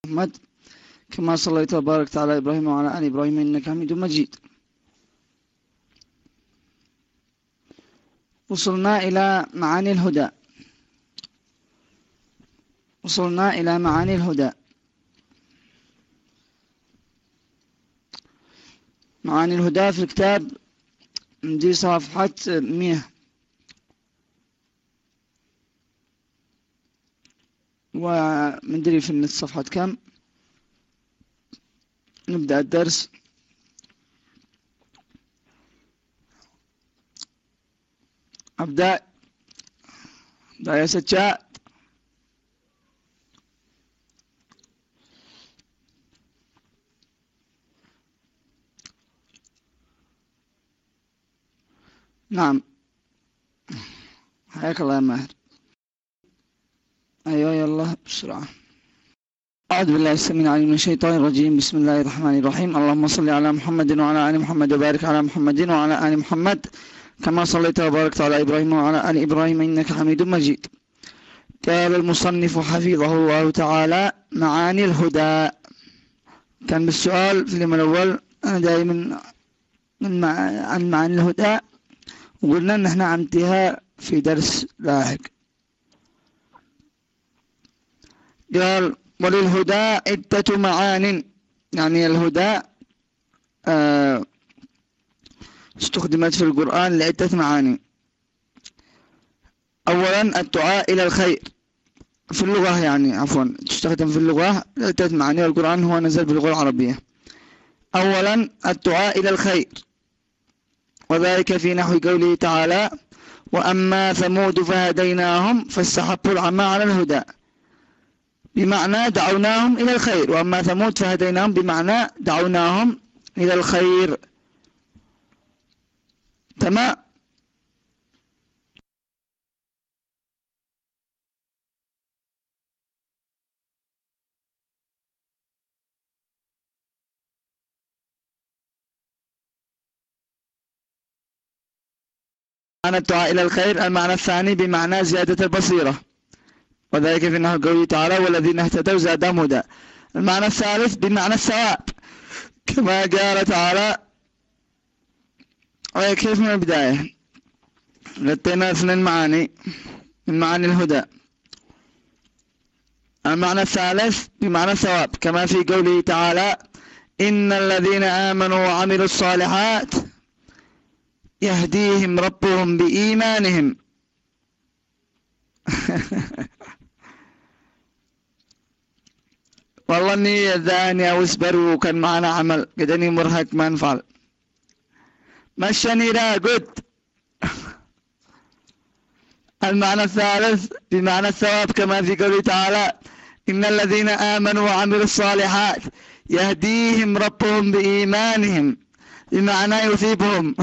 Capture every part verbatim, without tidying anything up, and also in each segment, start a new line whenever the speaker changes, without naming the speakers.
محمد كما صليت وباركت على إبراهيم وعلى آل إبراهيم إنك حميد مجيد. وصلنا إلى معاني الهدى وصلنا إلى معاني الهدى معاني الهدى في الكتاب دي صفحة مئة ومندري في النت صفحة كم. نبدأ الدرس. أبدأ أبدأ يا سجاد. نعم حياك الله يا ماهر. أيوة يلا بسرعة. أعوذ بالله السميع العليم من الشيطان الرجيم. بسم الله الرحمن الرحيم. اللهم صل على محمد وعلى آل محمد وبارك على محمد وعلى آل محمد كما صليت وباركت على إبراهيم وعلى آل إبراهيم إنك حميد مجيد. قال المصنف حفظه الله تعالى معاني الهدى. كان بالسؤال في اليوم الأول أنا دائما من مع... عن معاني الهدى، وقلنا أن احنا عمتها في درس لاحق. قال وللهدى عدة معان، يعني الهدى آه استخدمت في القرآن لعدة معاني. أولا الدعاء إلى الخير في اللغة، يعني عفوا تستخدم في اللغة لعدة معاني، والقرآن هو نزل باللغة العربية. أولا الدعاء إلى الخير، وذلك في نحو قوله تعالى وأما ثمود فهديناهم فاستحبوا العمى على الهدى، بمعنى دعوناهم إلى الخير. وأما ثمود فهديناهم بمعنى دعوناهم إلى الخير. تمام. معنى الدعاء إلى الخير. المعنى الثاني بمعنى زيادة البصيرة، وذلك في نحو قوله تعالى والذين اهتدوا زادهم هدى. المعنى الثالث بمعنى الثواب، كما قال تعالى كيف من البداية غطينا اثنين معاني من معاني الهدى. المعنى الثالث بمعنى الثواب، كما في قوله تعالى إن الذين آمنوا وعملوا الصالحات يهديهم ربهم بإيمانهم والله اني ذاني او اسبروا وكان معنا عمل قدني مرهق ما نفعل مشاني لا قد. المعنى الثالث بمعنى الثواب، كما في قوله تعالى إن الذين آمنوا وعملوا الصالحات يهديهم ربهم بإيمانهم، بمعنى يثيبهم.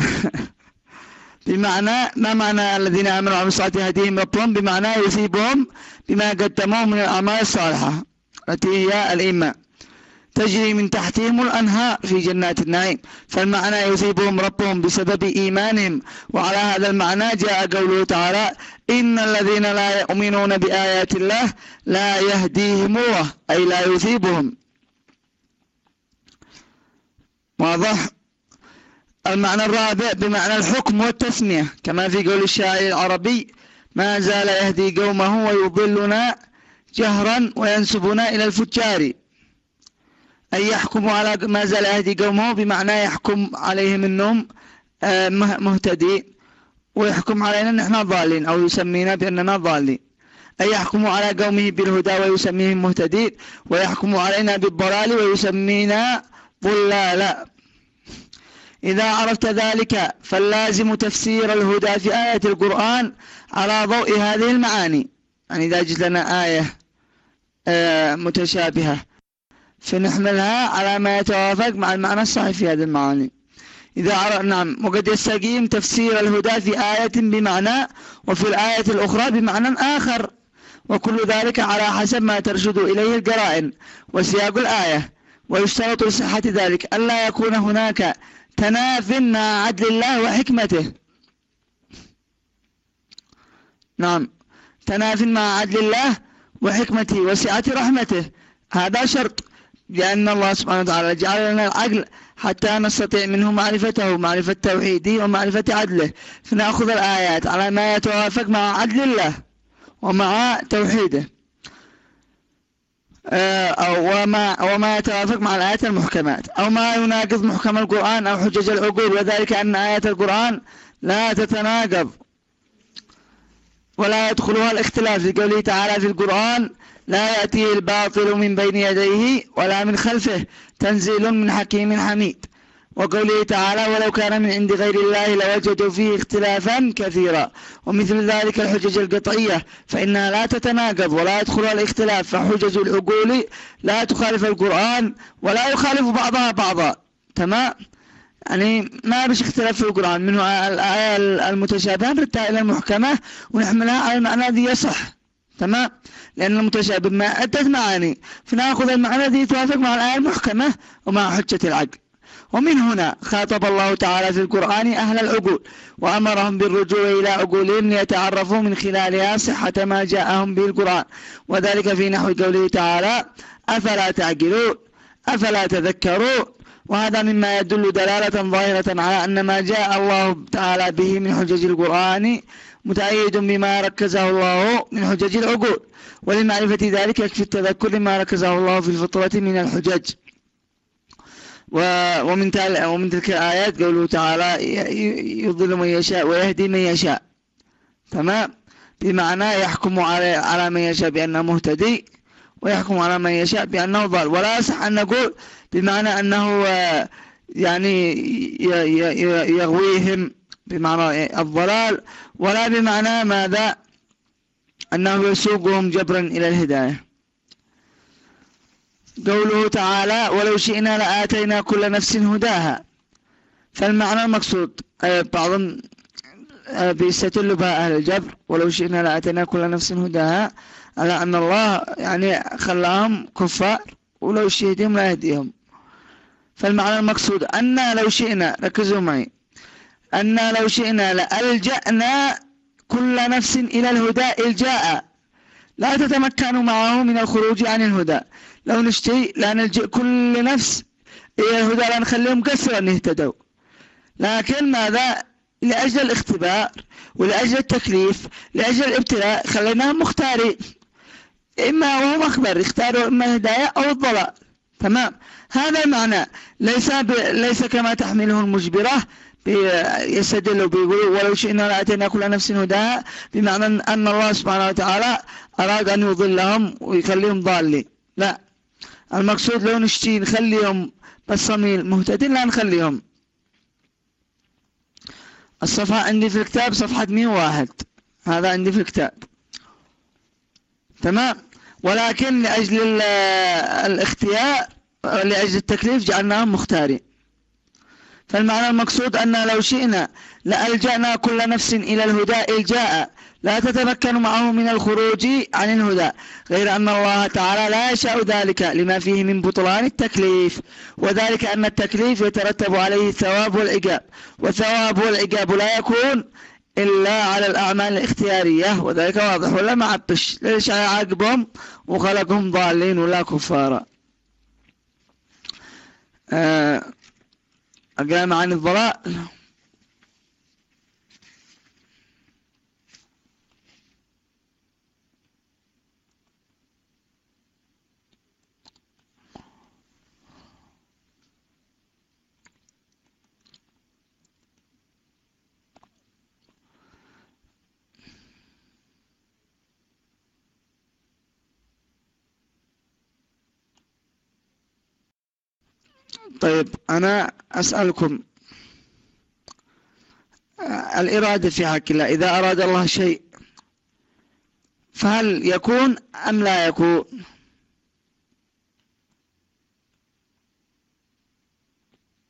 بمعنى ما معنى الذين آمنوا وعملوا الصالحات يهديهم ربهم؟ بمعنى يثيبهم بما قدموه من الأعمال الصالحة التي هي الإيمان، تجري من تحتهم الأنهار في جنات النعيم. فالمعنى يثيبهم ربهم بسبب إيمانهم. وعلى هذا المعنى جاء قوله تعالى إن الذين لا يؤمنون بآيات الله لا يهديهم الله، أي لا يثيبهم. واضح؟ المعنى الرابع بمعنى الحكم والتثنية، كما في قول الشاعر العربي ما زال يهدي قومه ويضلنا جهرا وينسبنا إلى الفجار، أي يحكم على ما زال يهدي قومه، بمعنى يحكم عليهم أنهم مهتدين ويحكم علينا نحن ضالين، أو يسمينا بأننا ضالين. أي يحكم على قومه بالهدى ويسميهم مهتدين، ويحكم علينا بالضلال ويسمينا ضلالا. إذا عرفت ذلك فاللازم تفسير الهدى في آية القرآن على ضوء هذه المعاني. يعني إذا جئت لنا آية متشابهة فنحملها على ما يتوافق مع المعنى الصحيح في هذه المعاني. إذا عرف نعم. وقد يستقيم تفسير الهدى في آية بمعنى وفي الآية الأخرى بمعنى آخر، وكل ذلك على حسب ما ترشد إليه القرائن وسياق الآية. ويشترط لصحة ذلك ألا يكون هناك تناف مع عدل الله وحكمته. نعم، تناف مع عدل الله وحكمته وسعة رحمته، هذا شرط، لأن الله سبحانه وتعالى جعل لنا العقل حتى نستطيع منه معرفته، معرفة توحيده ومعرفة عدله، فنأخذ الآيات على ما يتوافق مع عدل الله ومع توحيده، أو وما, وما يتوافق مع الآيات المحكمات، أو ما يناقض محكم القرآن أو حجج العقول، وذلك أن آيات القرآن لا تتناقض ولا يدخلها الاختلاف، في قوله تعالى في القرآن: لا يأتيه الباطل من بين يديه ولا من خلفه تنزيل من حكيم حميد. وقوله تعالى: ولو كان من عند غير الله لوجدوا فيه اختلافا كثيرا. ومثل ذلك الحجج القطعية فإنها لا تتناقض ولا يدخلها الاختلاف، فحجج العقول لا تخالف القرآن ولا يخالف بعضها بعضا. تمام؟ يعني ما بش اختلاف في القرآن، منه الآية المتشابهة نردها إلى المحكمة ونحملها على المعنى ذي يصح. تمام؟ لأن المتشابه ما عدة معاني، فنأخذ المعنى ذي يتوافق مع الآية المحكمة ومع حجة العقل. ومن هنا خاطب الله تعالى في القرآن أهل العقول وأمرهم بالرجوع إلى عقولهم ليتعرفوا من خلالها صحة ما جاءهم به القرآن، وذلك في نحو قوله تعالى: أفلا تعقلون أفلا تذكرون. وهذا مما يدل دلالة ظاهرة على أن ما جاء الله تعالى به من حجج القرآن متأيد بما ركزه الله من حجج العقول، ولمعرفة ذلك يكفي التذكر لما ركزه الله في الفطرة من الحجج. ومن ومن تلك الآيات قوله تعالى: يضل من يشاء ويهدي من يشاء. تمام؟ بمعنى يحكم على على من يشاء بأنه مهتدي، ويحكم على من يشاء بأنه ضال. ولا يصح أن نقول بمعنى أنه يعني يغويهم بمعنى الضلال، ولا بمعنى ماذا أنه يسوقهم جبرا إلى الهداية. قوله تعالى: ولو شئنا لآتينا كل نفس هداها. فالمعنى المقصود بعضهم بيستدل بها أهل الجبر: ولو شئنا لآتينا كل نفس هداها، على أن الله يعني خلاهم كفار ولو شئتهم لا يهديهم. فالمعنى المقصود أن لو شئنا، ركزوا معي، أن لو شئنا لألجأنا كل نفس إلى الهدى إلجاء لا تتمكن معه من الخروج عن الهدى. لو نشتي لا نلجئ كل نفس إلى الهدى، لا نخليهم قسرا يهتدوا، لكن ماذا؟ لأجل الاختبار ولأجل التكليف لأجل الابتلاء خليناهم مختارين، إما وهم أخبر يختاروا إما الهداية أو الضلال. تمام؟ هذا المعنى، ليس ب... ليس كما تحمله المجبرة يستدلوا بيقولوا ولو شئنا لآتينا كل نفس هداها، بمعنى أن الله سبحانه وتعالى أراد أن يضلهم ويخليهم ضالين. لا، المقصود لو نشتي نخليهم بصميل مهتدين لا نخليهم. الصفحة عندي في الكتاب صفحة مئة وواحد، هذا عندي في الكتاب. تمام؟ ولكن لأجل الاختيار لأجل التكليف جعلناهم مختارين. فالمعنى المقصود أن لو شئنا لألجأنا كل نفس إلى الهدى إلجاء لا تتمكن معه من الخروج عن الهدى، غير أن الله تعالى لا يشاء ذلك لما فيه من بطلان التكليف، وذلك أن التكليف يترتب عليه الثواب والعقاب، والثواب والعقاب لا يكون إلا على الأعمال الاختيارية، وذلك واضح ولا ما عبش؟ ليش عاقبهم وخلقهم ضالين ولا كفارا؟ أه أقرأ معاني الضلال. طيب أنا أسألكم، الإرادة في حق الله، إذا أراد الله شيء فهل يكون أم لا يكون؟